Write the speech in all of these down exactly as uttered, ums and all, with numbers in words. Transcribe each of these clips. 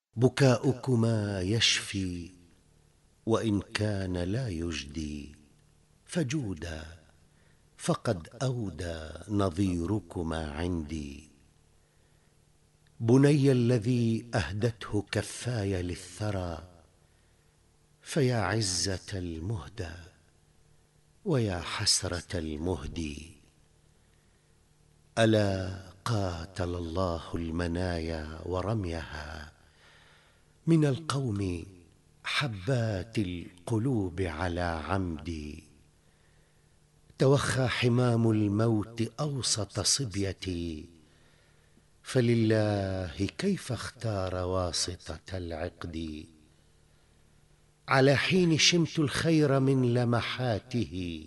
بكاؤكما يشفي وإن كان لا يجدي، فجودا فقد أودى نظيركما عندي. بني الذي أهدته كفاي للثرى، فيا عزة المهدى ويا حسرة المهدي. ألا قاتل الله المنايا ورميها، من القوم حبات القلوب على عمدي. توخى حمام الموت أوسط صبيتي، فلله كيف اختار واسطة العقد. على حين شمت الخير من لمحاته،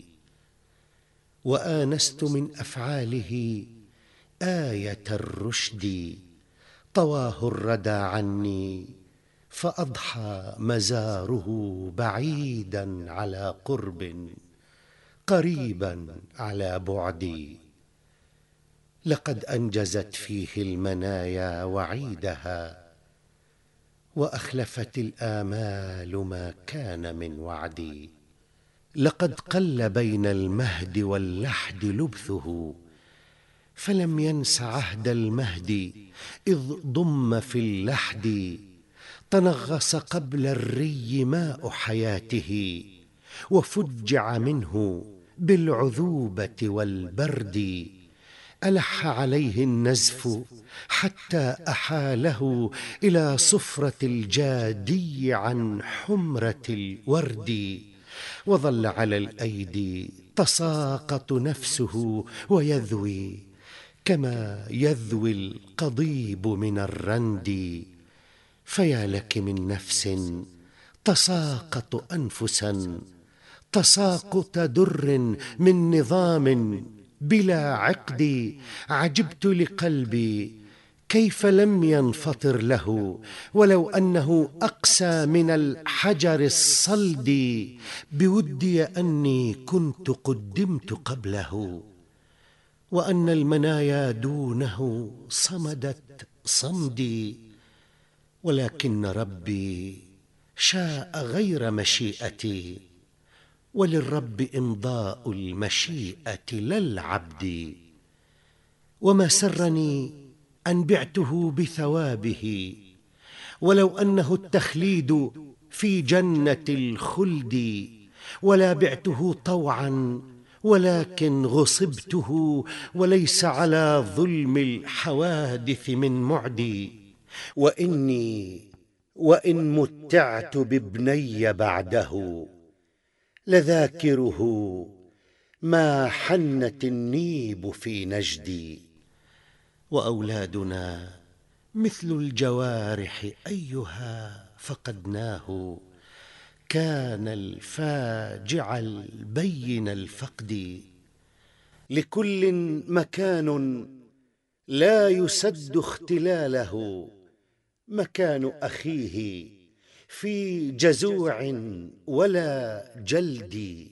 وآنست من أفعاله آية الرشد. طواه الردى عني فأضحى مزاره بعيدا على قرب، قريبا على بعد. لقد أنجزت فيه المنايا وعيدها، وأخلفت الآمال ما كان من وعدي. لقد قل بين المهد واللحد لبثه، فلم ينس عهد المهد إذ ضم في اللحد. تنغص قبل الري ماء حياته، وفجع منه بالعذوبة والبرد. ألح عليه النزف حتى أحاله إلى صفرة الجادي عن حمرة الورد. وظل على الأيدي تساقط نفسه ويذوي، كما يذوي القضيب من الرند. فيا لك من نفس تساقط أنفسا، تساقط در من نظام بلا عقد. عجبت لقلبي كيف لم ينفطر له، ولو أنه أقسى من الحجر الصلد. بودي أني كنت قدمت قبله، وأن المنايا دونه صمدت صمدي. ولكن ربي شاء غير مشيئتي، وللرب إمضاء المشيئة لا العبد. وما سرني أن بعته بثوابه، ولو أنه التخليد في جنة الخلد. ولا بعته طوعا ولكن غصبته، وليس على ظلم الحوادث من معدي. وإني وإن متعت بابني بعده، لذاكره ما حنت النيب في نجدي. وأولادنا مثل الجوارح أيها فقدناه، كان الفاجع البين الفقد. لكل مكان لا يسد اختلاله، مكان أخيه في جزوع ولا جلد.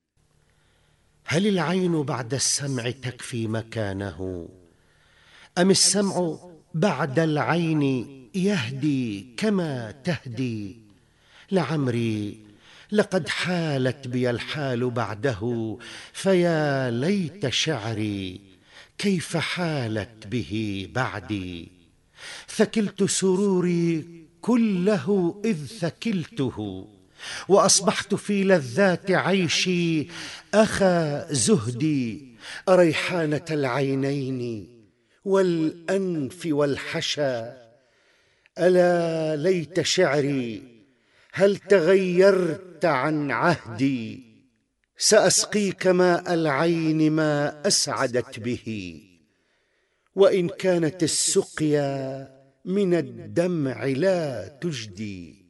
هل العين بعد السمع تكفي مكانه، أم السمع بعد العين يهدي كما تهدي؟ لعمري لقد حالت بي الحال بعده، فيا ليت شعري كيف حالت به بعدي. ثكلت سروري كله إذ ثكلته، وأصبحت في لذات عيشي أخا زهدي. أريحانة العينين والأنف والحشا، ألا ليت شعري هل تغيرت عن عهدي. سأسقيك ماء العين ما أسعدت به، وإن كانت السقيا من الدمع لا تجدي.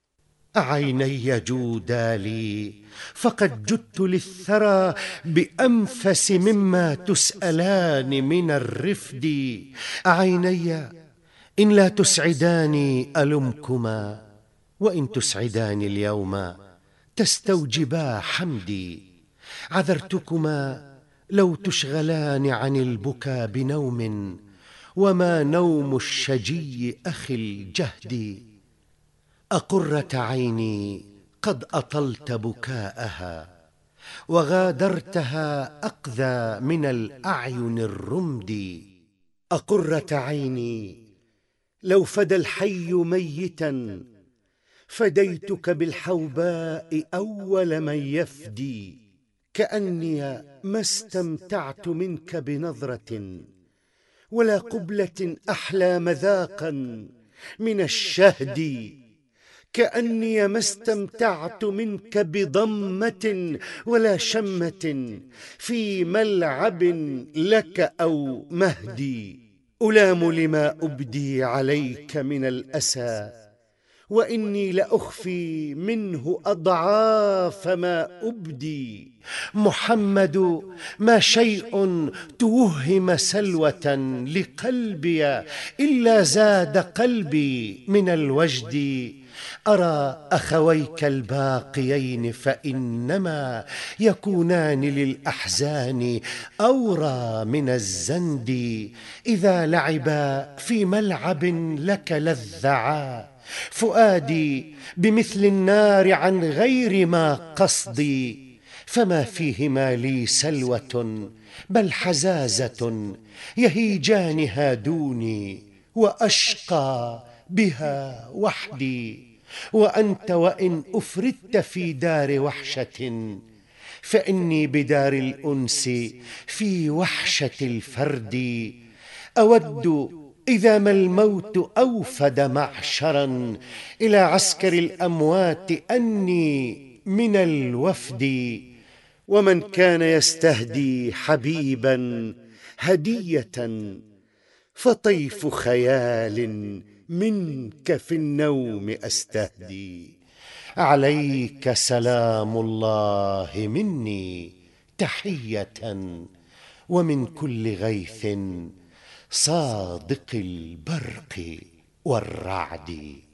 أعيني جودا لي فقد جدت للثرى بأنفس مما تسألان من الرفد. أعيني إن لا تسعداني ألمكما، وإن تسعداني اليوم تستوجبا حمدي. عذرتكما لو تشغلان عن البكا بنوم، وما نوم الشجي أخي الجهد. أقرة عيني قد أطلت بكاءها، وغادرتها أقذى من الأعين الرمد. أقرة عيني لو فدى الحي ميتا فديتك بالحوباء أول من يفدي. كأني ما استمتعت منك بنظرة ولا قبلة أحلى مذاقا من الشهد. كأني ما استمتعت منك بضمة ولا شمة في ملعب لك أو مهدي. ألام لما أبدي عليك من الأسى، وإني لأخفي منه أضعاف ما أبدي. محمد ما شيء توهم سلوة لقلبي إلا زاد قلبي من الوجد. أرى أخويك الباقيين فإنما يكونان للأحزان أورى من الزند. إذا لعبا في ملعب لك لذعا فؤادي بمثل النار عن غير ما قصدي. فما فيهما لي سلوة بل حزازة يهيجانها دوني وأشقى بها وحدي. وأنت وإن أفردت في دار وحشة فإني بدار الأنس في وحشة الفرد. أود إذا ما الموت أوفد معشرا إلى عسكر الأموات أني من الوفد. ومن كان يستهدي حبيبا هدية فطيف خيال منك في النوم أستهدي. عليك سلام الله مني تحية، ومن كل غيث صادق البرق والرعد.